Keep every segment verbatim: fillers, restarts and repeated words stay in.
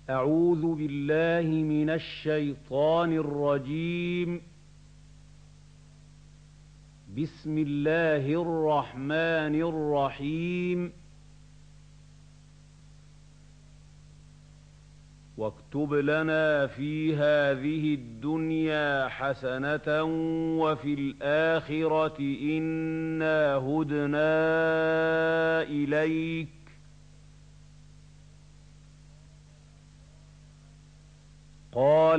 أعوذ بالله من الشيطان الرجيم. بسم الله الرحمن الرحيم. واكتب لنا في هذه الدنيا حسنة وفي الآخرة إنا هدنا إليك قال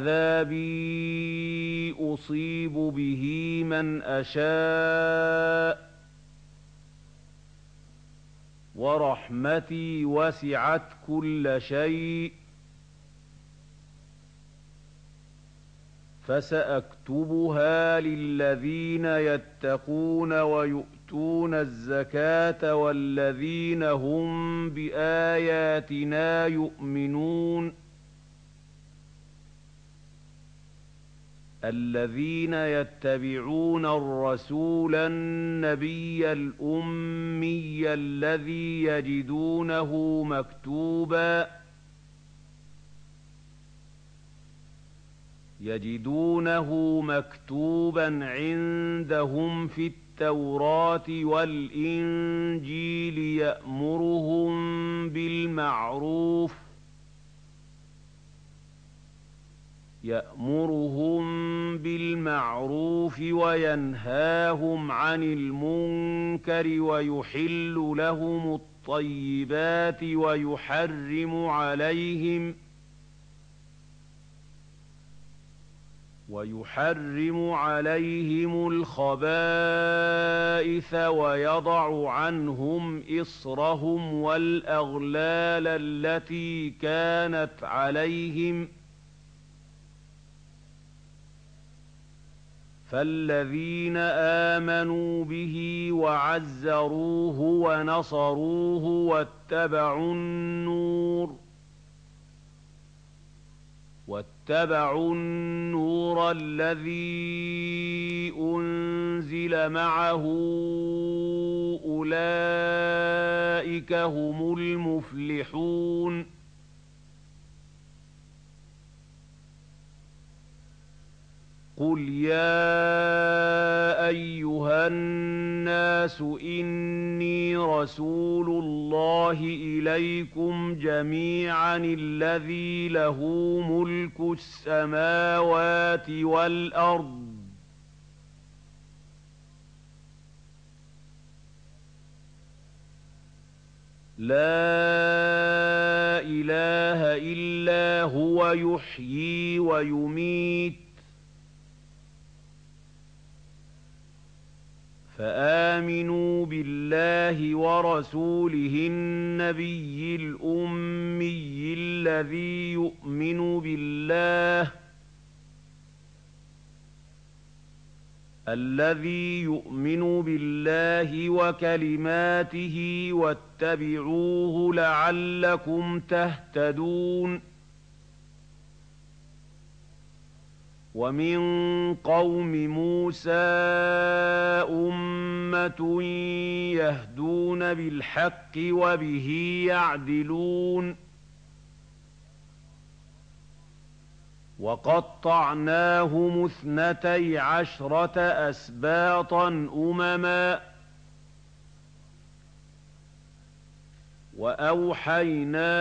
عذابي أصيب به من أشاء ورحمتي وسعت كل شيء فسأكتبها للذين يتقون ويؤتون الزكاة والذين هم بآياتنا يؤمنون الذين يتبعون الرسول النبي الأمي الذي يجدونه مكتوبا يجدونه مكتوبا عندهم في التوراة والإنجيل يأمرهم بالمعروف يأمرهم بالمعروف وينهاهم عن المنكر ويحل لهم الطيبات ويحرم عليهم ويحرم عليهم الخبائث ويضع عنهم إصرهم والأغلال التي كانت عليهم فالذين آمنوا به وعزروه ونصروه واتبعوا النور واتبعوا النور الذي أنزل معه أولئك هم المفلحون قل يا أيها الناس إني رسول الله إليكم جميعا الذي له ملك السماوات والأرض لا إله إلا هو يحيي ويميت فآمنوا بالله ورسوله النبي الأمي الذي يؤمن بالله الذي يؤمن بالله وكلماته واتبعوه لعلكم تهتدون ومن قوم موسى أمة يهدون بالحق وبه يعدلون وقطعناهم اثنتي عشرة أسباطا أمما وأوحينا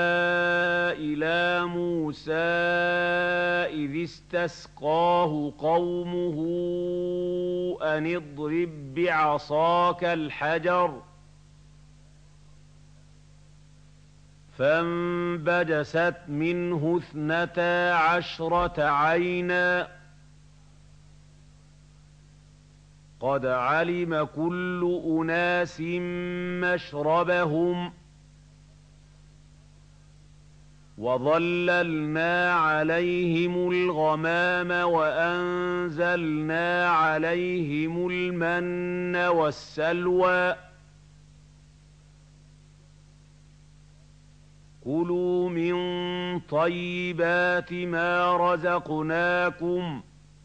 إلى موسى إذ استسقاه قومه أن اضرب بعصاك الحجر فانبجست منه اثنتا عشرة عينا قد علم كل أناس مشربهم وظللنا عليهم الغمام وأنزلنا عليهم المن والسلوى كلوا من طيبات ما رزقناكم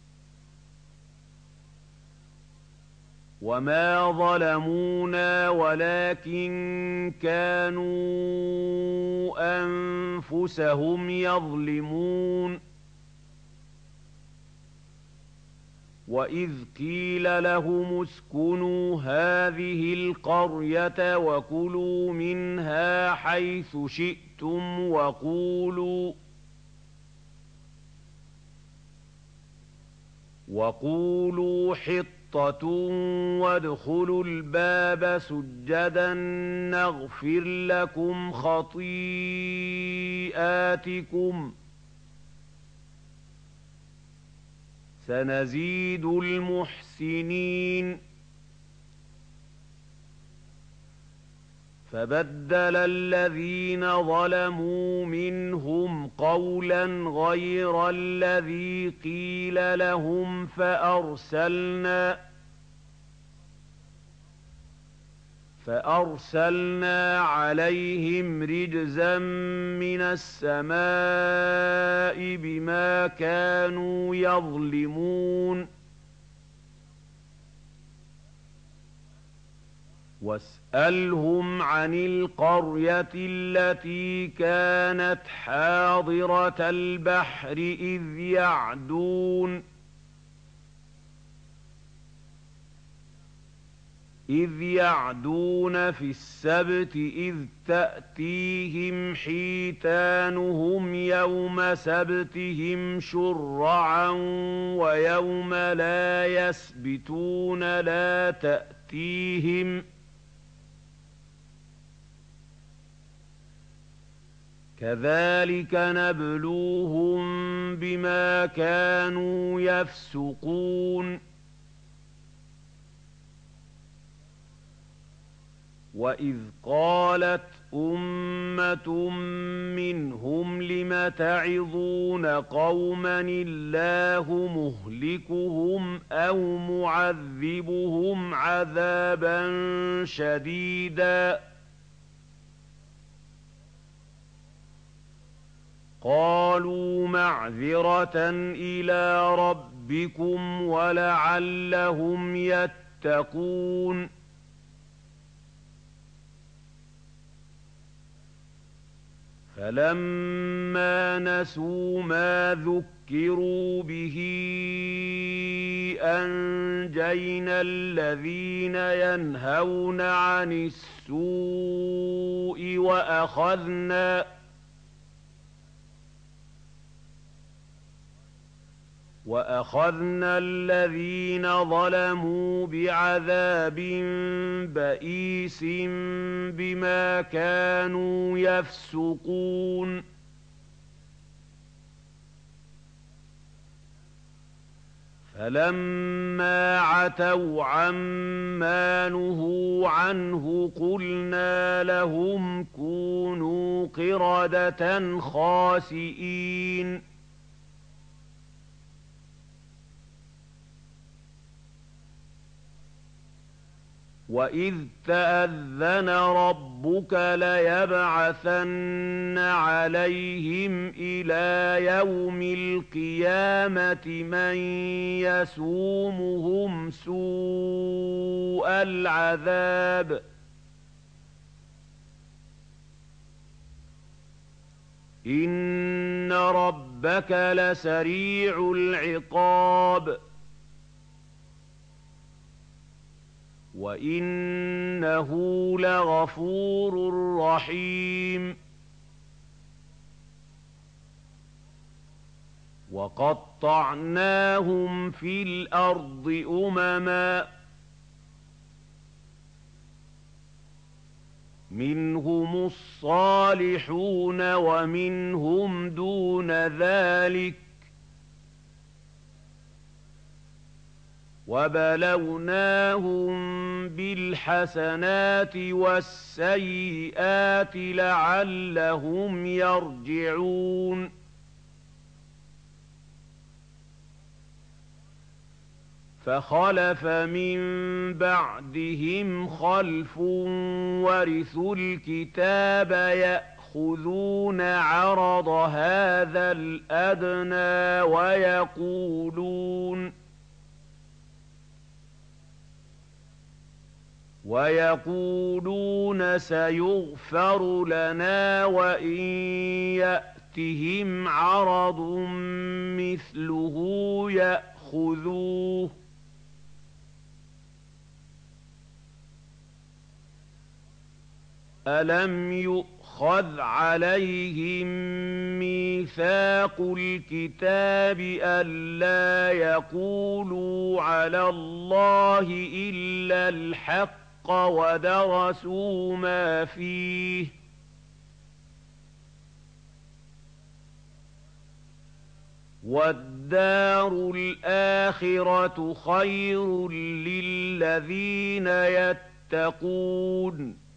وما ظلمونا ولكن كانوا أنفسهم أنفسهم يظلمون وإذ قيل لهم اسكنوا هذه القرية وكلوا منها حيث شئتم وقولوا وقولوا حطة وادخلوا الباب سجدا نغفر لكم خطيئاتكم سنزيد المحسنين فبدل الذين ظلموا منهم قولا غير الذي قيل لهم فأرسلنا فأرسلنا عليهم رجزا من السماء بما كانوا يظلمون واسألهم عن القرية التي كانت حاضرة البحر إذ يعدون إذ يعدون في السبت إذ تأتيهم حيتانهم يوم سبتهم شرعا ويوم لا يسبتون لا تأتيهم كذلك نبلوهم بما كانوا يفسقون وإذ قالت أمة منهم لم تعظون قوما الله مهلكهم أو معذبهم عذابا شديدا قالوا معذرة إلى ربكم ولعلهم يتقون فلما نسوا ما ذكروا به أنجينا الذين ينهون عن السوء وأخذنا وأخذنا الذين ظلموا بعذاب بئيس بما كانوا يفسقون فلما عتوا عما نهوا عنه قلنا لهم كونوا قردة خاسئين وإذ تأذن ربك ليبعثن عليهم إلى يوم القيامة من يسومهم سوء العذاب إن ربك لسريع العقاب وإنه لغفور رحيم وقطعناهم في الأرض أمما منهم الصالحون ومنهم دون ذلك وبلوناهم بالحسنات والسيئات لعلهم يرجعون فخلف من بعدهم خلف ورثوا الكتاب يأخذون عرض هذا الأدنى ويقولون ويقولون سيغفر لنا وإن يأتهم عرض مثله يأخذوه ألم يؤخذ عليهم ميثاق الكتاب ألا يقولوا على الله إلا الحق ودرسوا ما فيه والدار الآخرة خير للذين يتقون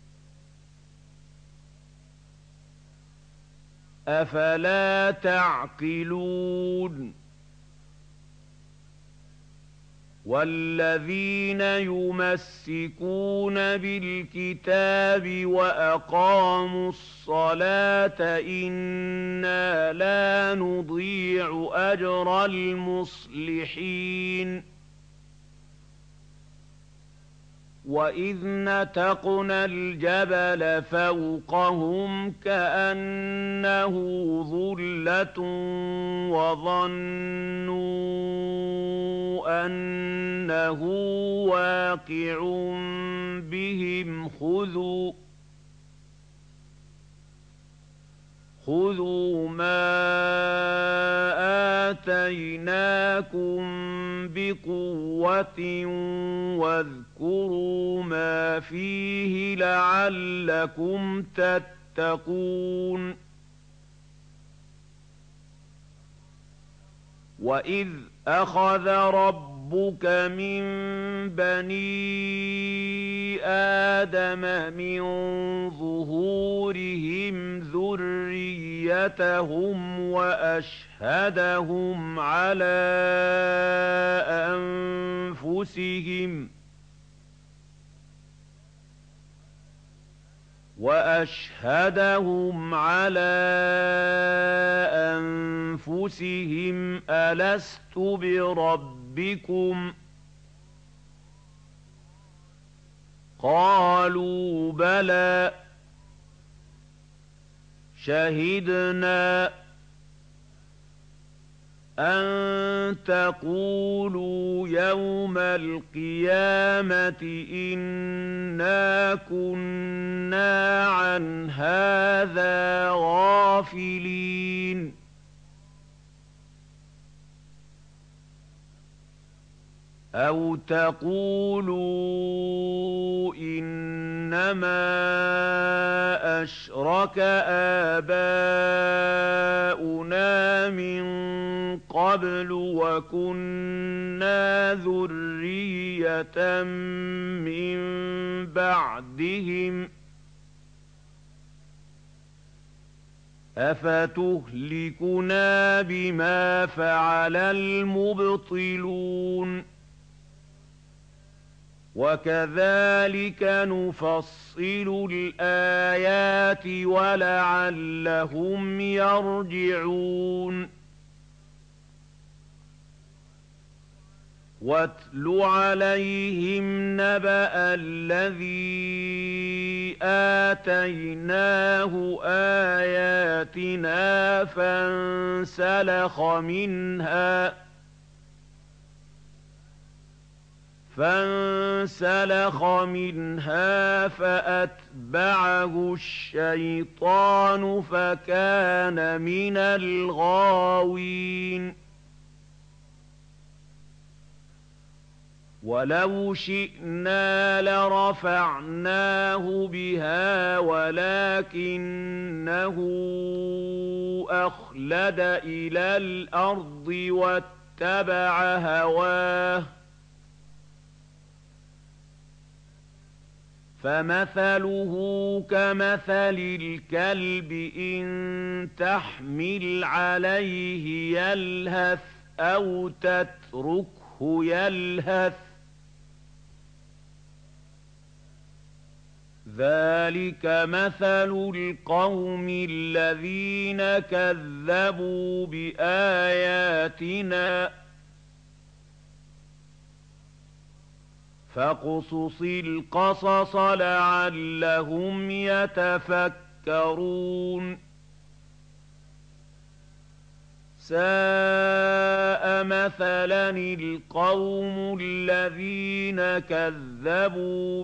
أفلا تعقلون والذين يمسكون بالكتاب وأقاموا الصلاة إنا لا نضيع أجر المصلحين وإذ نتقنا الجبل فوقهم كأنه ظلة وظنوا أنه واقع بهم خذوا خذوا ما آتيناكم بقوة واذكروا ما فيه لعلكم تتقون وإذ أخذ ربك من بني آدم من ظهورهم ذريتهم وأشهدهم على أنفسهم وأشهدهم على أنفسهم ألست بربكم قالوا بلى شهدنا أن تقولوا يوم القيامة إنا كنا عن هذا غافلين أو تقولوا إنما أشرك آباؤنا من قبل وكنا ذرية من بعدهم أفتهلكنا بما فعل المبطلون وكذلك نفصل الآيات ولعلهم يرجعون واتل عليهم نبأ الذي آتيناه آياتنا فانسلخ منها فانسلخ منها فأتبعه الشيطان فكان من الغاوين ولو شئنا لرفعناه بها ولكنه أخلد إلى الأرض واتبع هواه فمثله كمثل الكلب إن تحمل عليه يلهث أو تتركه يلهث ذلك مثل القوم الذين كذبوا بآياتنا فاقصص القصص لعلهم يتفكرون ساء مثلا القوم الذين كذبوا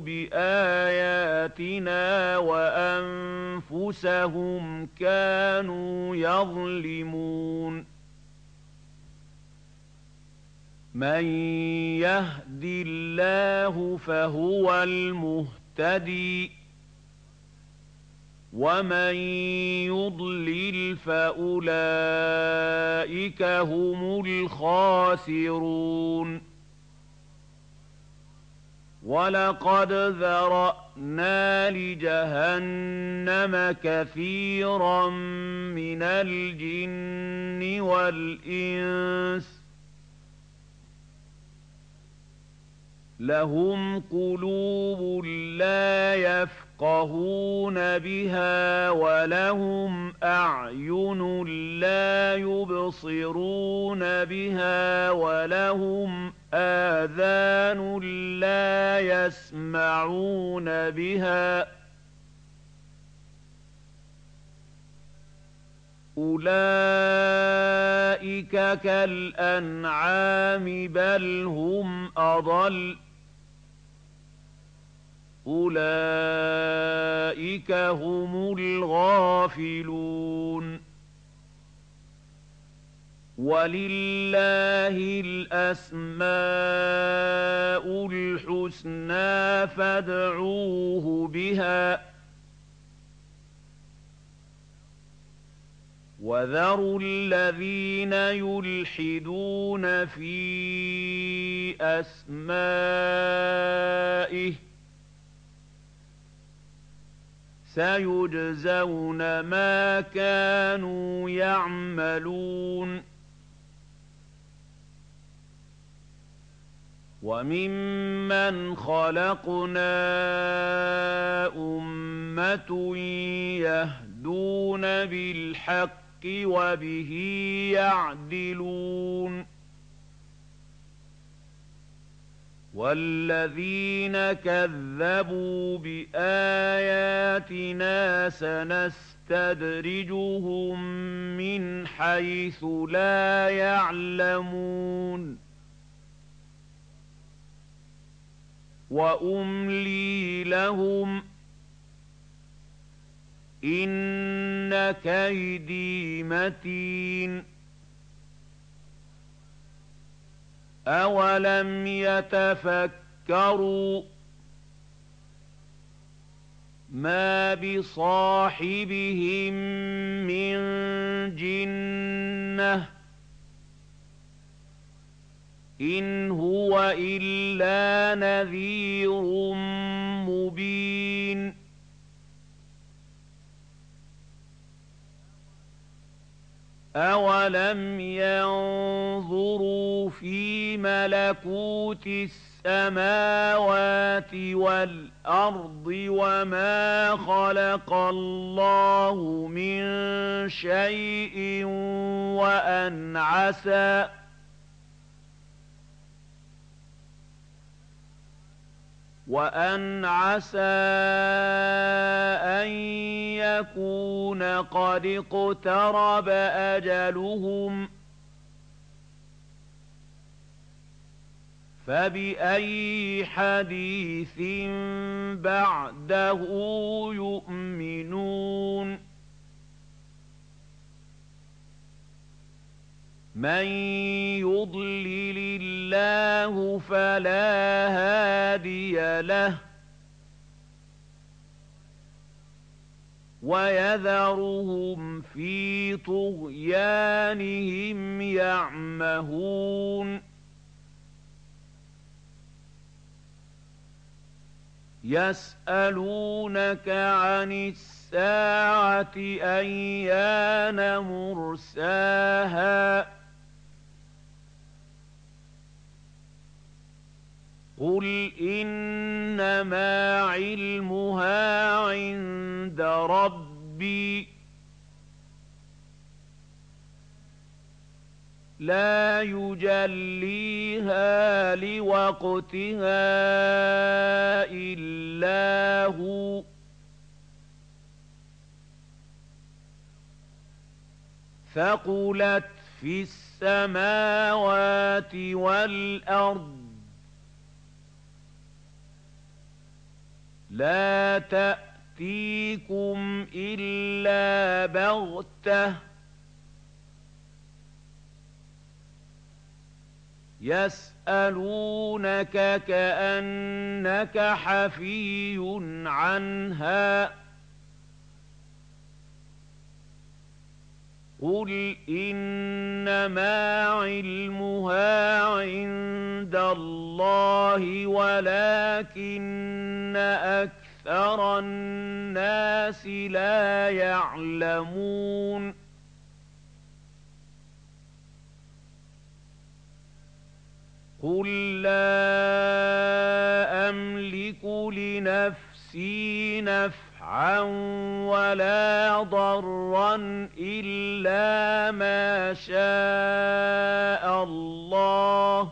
بآياتنا وأنفسهم كانوا يظلمون من يهد الله فهو المهتدي ومن يضلل فأولئك هم الخاسرون ولقد ذرأنا لجهنم كثيرا من الجن والإنس لهم قلوب لا يفقهون بها ولهم أعين لا يبصرون بها ولهم آذان لا يسمعون بها أولئك كالأنعام بل هم أضل أولئك هم الغافلون ولله الأسماء الحسنى فادعوه بها وذروا الذين يلحدون في أسمائه سيجزون ما كانوا يعملون وممن خلقنا أمة يهدون بالحق وبه يعدلون والذين كذبوا بآياتنا سنستدرجهم من حيث لا يعلمون وأملي لهم إن كيدي متين أولم يتفكروا ما بصاحبهم من جنة إن هو إلا نذير مبين أولم ينظروا في ملكوت السماوات والأرض وما خلق الله من شيء وأن عسى وأن عسى أن يكون قد اقترب أجلهم فبأي حديث بعده يؤمنون من يضلل الله فلا هادي له ويذرهم في طغيانهم يعمهون يسألونك عن الساعة أيان مرساها قل إنما علمها عند ربي لا يجليها لوقتها إلا هو ثقلت في السماوات والأرض لا تأتيكم إلا بغتة يسألونك كأنك حفي عنها قل إنما علمها عند الله ولكن أكثر الناس لا يعلمون قل لا أملك لنفسي نفعا ولا ضرا إلا ما شاء الله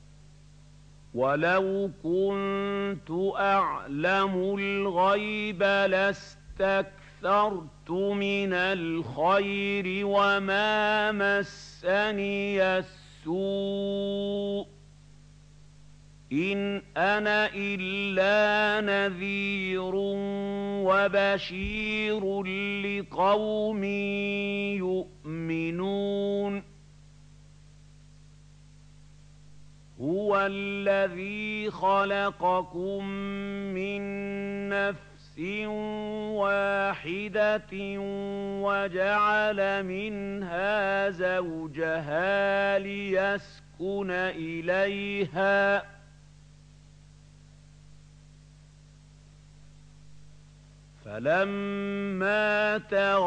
ولو كنت أعلم الغيب لاستكثرت من الخير وما مسني السوء إن أنا إلا نذير وبشير لقوم يؤمنون هو الذي خلقكم من نفس واحدة وجعل منها زوجها ليسكن إليها فلما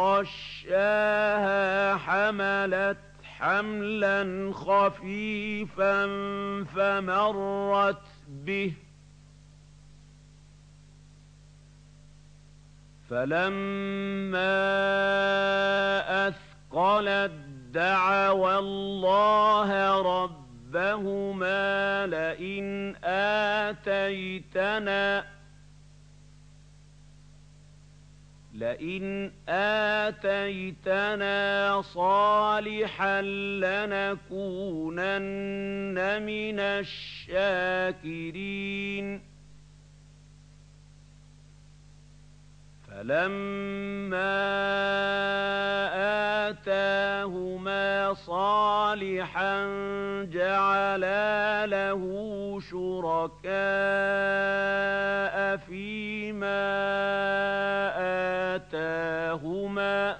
تغشاها حملت حملا خفيفا فمرت به فلما أثقلت دعوا الله ربهما لئن آتيتنا لئن آتيتنا صالحا لنكونن من الشاكرين فلما آتاهما صالحا جعلا له شركاء فيما آتاهما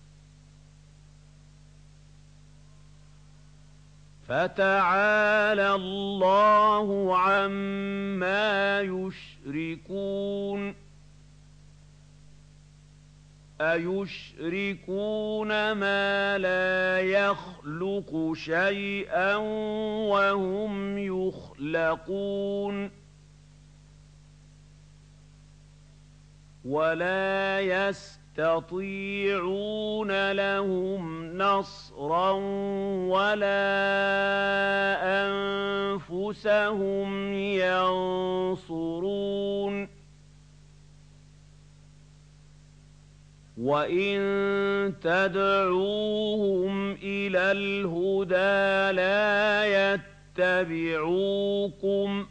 فتعالى الله عما يشركون أيشركون ما لا يخلق شيئا وهم يخلقون ولا يستطيعون لهم نصرا ولا أنفسهم ينصرون وإن تدعوهم إلى الهدى لا يتبعوكم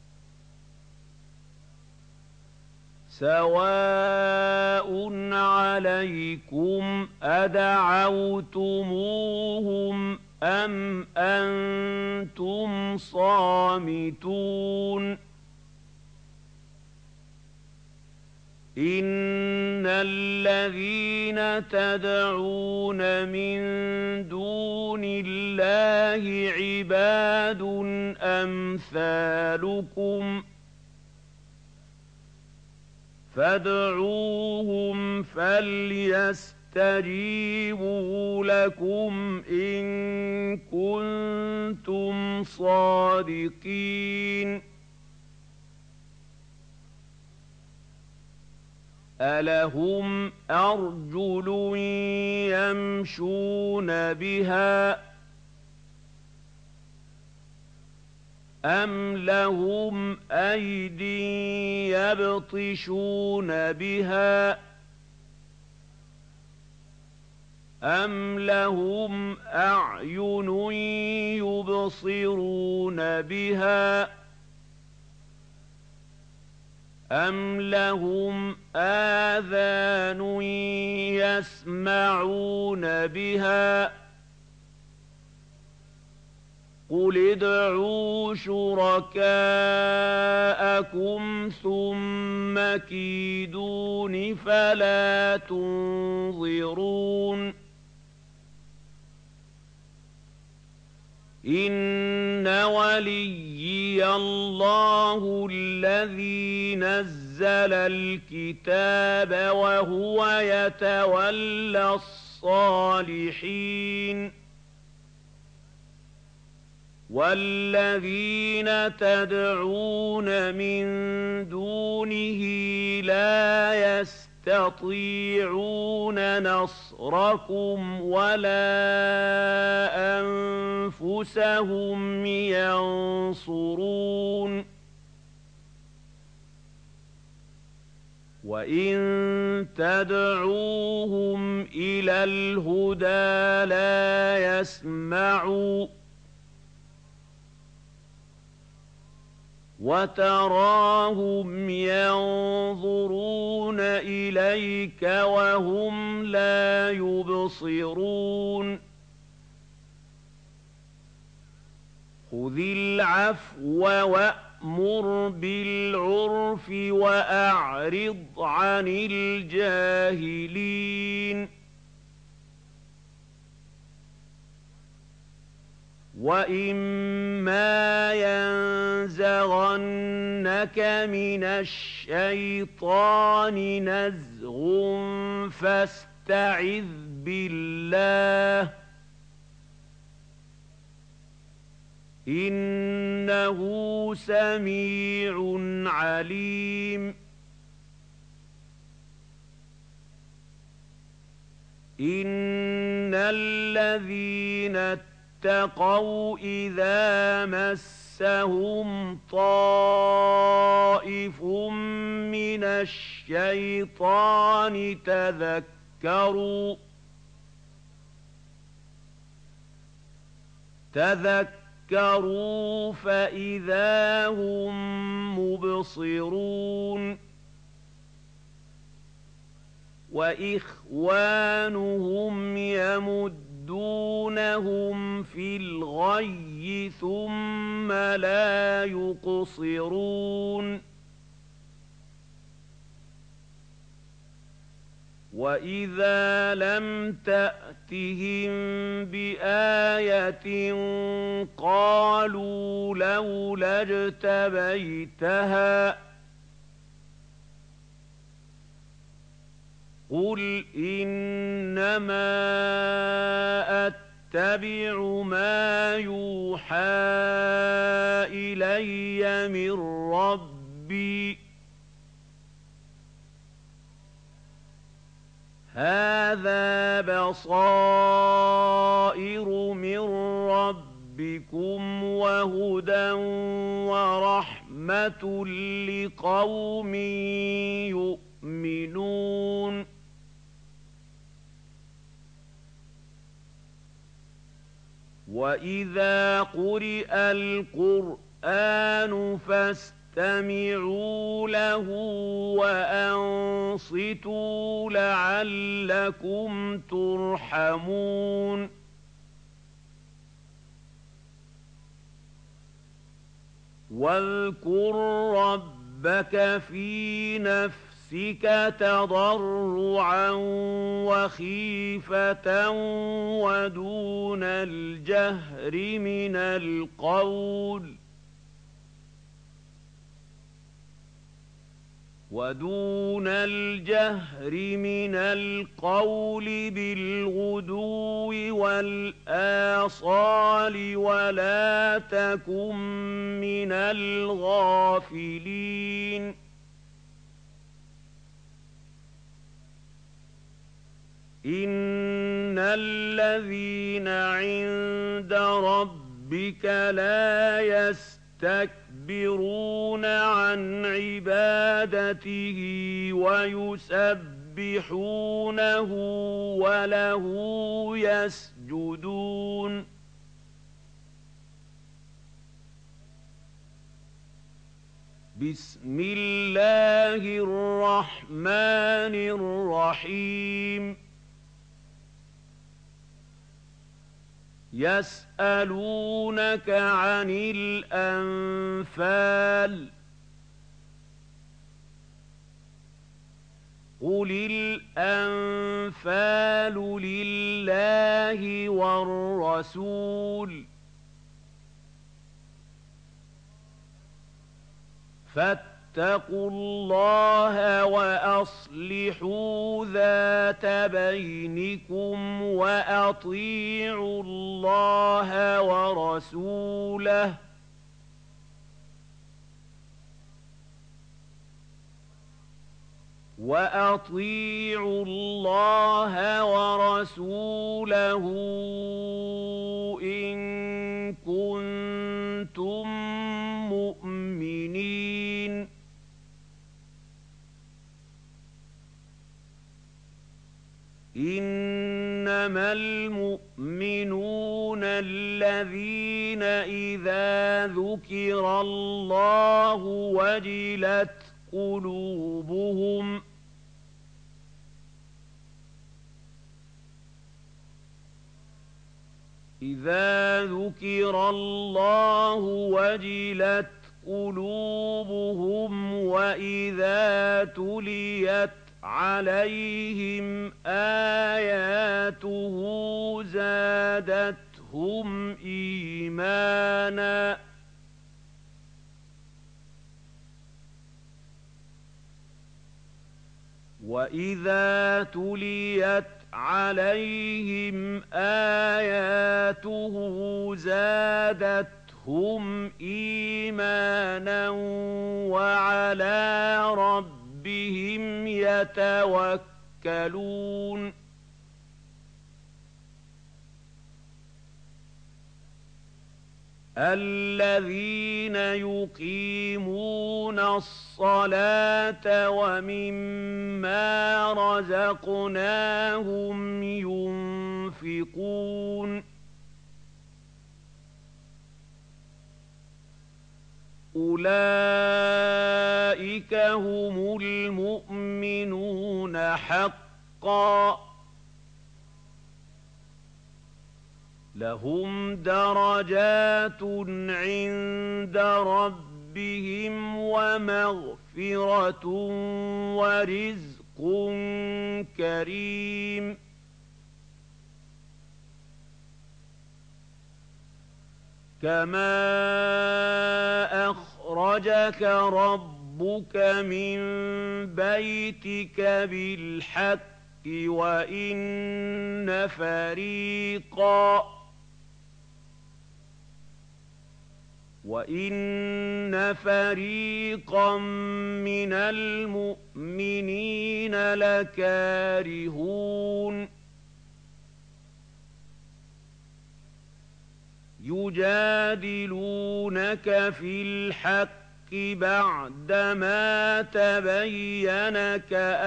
سواء عليكم أدعوتموهم أم أنتم صامتون إن الذين تدعون من دون الله عباد أمثالكم فادعوهم فليستجيبوا لكم إن كنتم صادقين ألهم أرجل يمشون بها أَمْ لَهُمْ أَيْدٍ يَبْطِشُونَ بِهَا أَمْ لَهُمْ أَعْيُنٌ يُبْصِرُونَ بِهَا أَمْ لَهُمْ آذَانٌ يَسْمَعُونَ بِهَا قُلِ ادْعُوا شُرَكَاءَكُمْ ثُمَّ كِيدُونِ فَلَا تُنظِرُونِ إِنَّ وَلِيِّيَ اللَّهُ الَّذِي نَزَّلَ الْكِتَابَ وَهُوَ يَتَوَلَّى الصَّالِحِينَ وَالَّذِينَ تَدْعُونَ مِن دُونِهِ لَا يَسْتَطِيعُونَ نَصْرَكُمْ وَلَا أَنفُسَهُمْ يَنصُرُونَ وَإِن تَدْعُوهُمْ إِلَى الْهُدَىٰ لَا يَسْمَعُوا وَتَرَاهُمْ يَنظُرُونَ إِلَيْكَ وَهُمْ لَا يُبْصِرُونَ خُذِ الْعَفْوَ وَأْمُرْ بِالْعُرْفِ وَأَعْرِضْ عَنِ الْجَاهِلِينَ وَإِمَّا يَنزَغَنَّكَ مِنَ الشَّيْطَانِ نَزْغٌ فَاسْتَعِذْ بِاللَّهِ ۖ إِنَّهُ سَمِيعٌ عَلِيمٌ إِنَّ الَّذِينَ اتَّقَوْا إِذَا مَسَّهُمْ طَائِفٌ مِّنَ الشَّيْطَانِ تَذَكَّرُوا تَذَكَّرُوا فَإِذَا هُم مُّبْصِرُونَ وَإِخْوَانُهُمْ يَمُدُّونَهُمْ فِي الْغَيِّ ثُمَّ لَا يُقْصِرُونَ وَإِذَا لَمْ تَأْتِهِم بِآيَةٍ قَالُوا لَوْلَا اجْتَبَيْتَهَا قُلْ إِنَّمَا أَتَّبِعُ مَا يُوحَىٰ إِلَيَّ مِن رَّبِّي هَٰذَا بَصَائِرُ مِن رَّبِّكُمْ وَهُدًى وَرَحْمَةٌ لِّقَوْمٍ يُؤْمِنُونَ وَإِذَا قُرِئَ الْقُرْآنُ فَاسْتَمِعُوا لَهُ وَأَنصِتُوا لَعَلَّكُمْ تُرْحَمُونَ وَاذْكُر رَّبَّكَ فِي نَفْسِكَ تَضَرُّعًا وَخِيفَةً وَدُونَ الْجَهْرِ مِنَ الْقَوْلِ وَدُونَ الْجَهْرِ مِنَ الْقَوْلِ بِالْغُدُوِّ وَالْآصَالِ وَلَا تَكُن مِّنَ الْغَافِلِينَ إِنَّ الَّذِينَ عِندَ رَبِّكَ لَا يَسْتَكْبِرُونَ يستكبرون عن عبادته ويسبحونه وله يسجدون بسم الله الرحمن الرحيم يسألونك عن الأنفال قل الأنفال لله والرسول فاتقوا الله وأصلحوا ذات بينكم وأطيعوا الله ورسوله وأطيعوا الله ورسوله إن كنتم مؤمنين إنما المؤمنون الذين إذا ذكر الله وجلت قلوبهم إذا ذكر الله وجلت قلوبهم وإذا تليت عليهم آياته زادتهم إيمانا وإذا تليت عليهم آياته زادتهم إيمانا وعلى ربهم يتوكلون الذين يقيمون الصلاة ومما رزقناهم ينفقون أولئك هم المؤمنون حقا لهم درجات عند ربهم ومغفرة ورزق كريم كما أخرجك ربك من بيتك بالحق وإن فريقا وإن فريقا من المؤمنين لكارهون يجادلونك في الحق بعدما تبين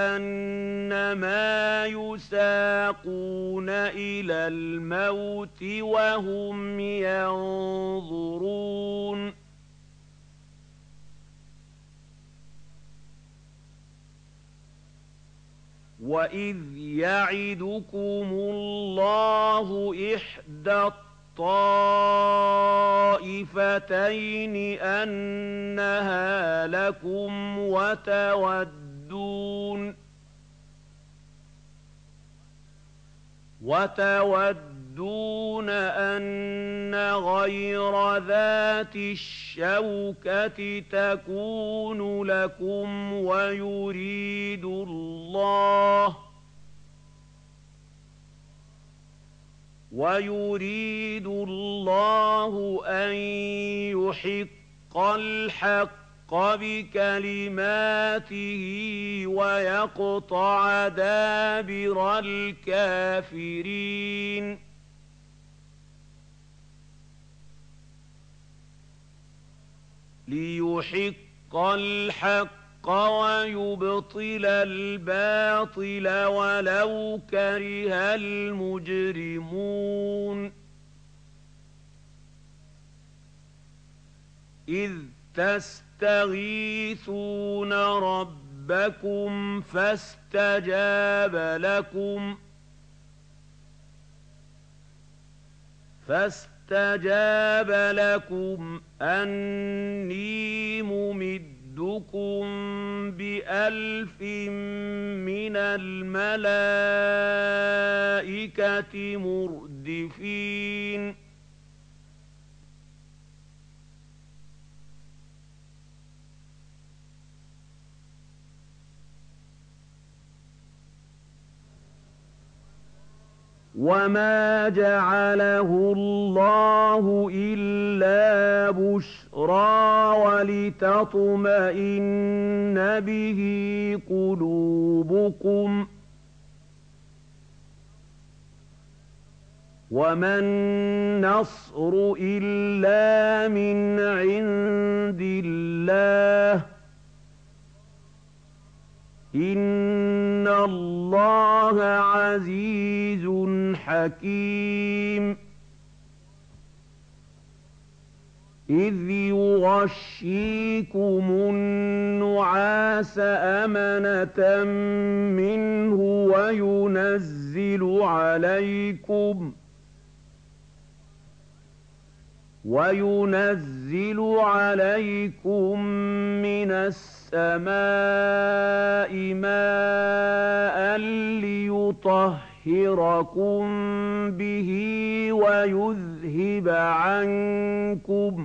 كأنما يساقون إلى الموت وهم ينظرون وإذ يعدكم الله إحدى الطائفتين أنها لكم وتودون وتودون أن غير ذات الشوكة تكون لكم ويريد الله ويريد الله أن يحق الحق بكلماته ويقطع دابر الكافرين ليحق الحق ويبطل الباطل ولو كره المجرمون إذ تستغيثون ربكم فاستجاب لكم فاستجاب لكم أني ممدكم بألف من الملائكة مردفين وما جعله الله إلا بشرى ولتطمئن به قلوبكم وما النصر إلا من عند الله إن الله عزيز حكيم إذ يغشيكم النعاس أمنة منه وينزل عليكم وينزل عليكم من السماء ماء ليطهركم به ويذهب عنكم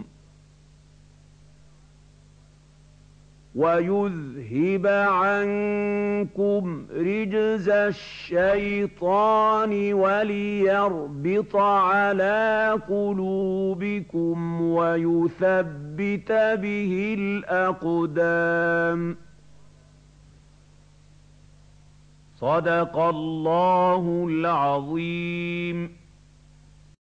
ويذهب عنكم رجز الشيطان وليربط على قلوبكم ويثبت به الأقدام صدق الله العظيم.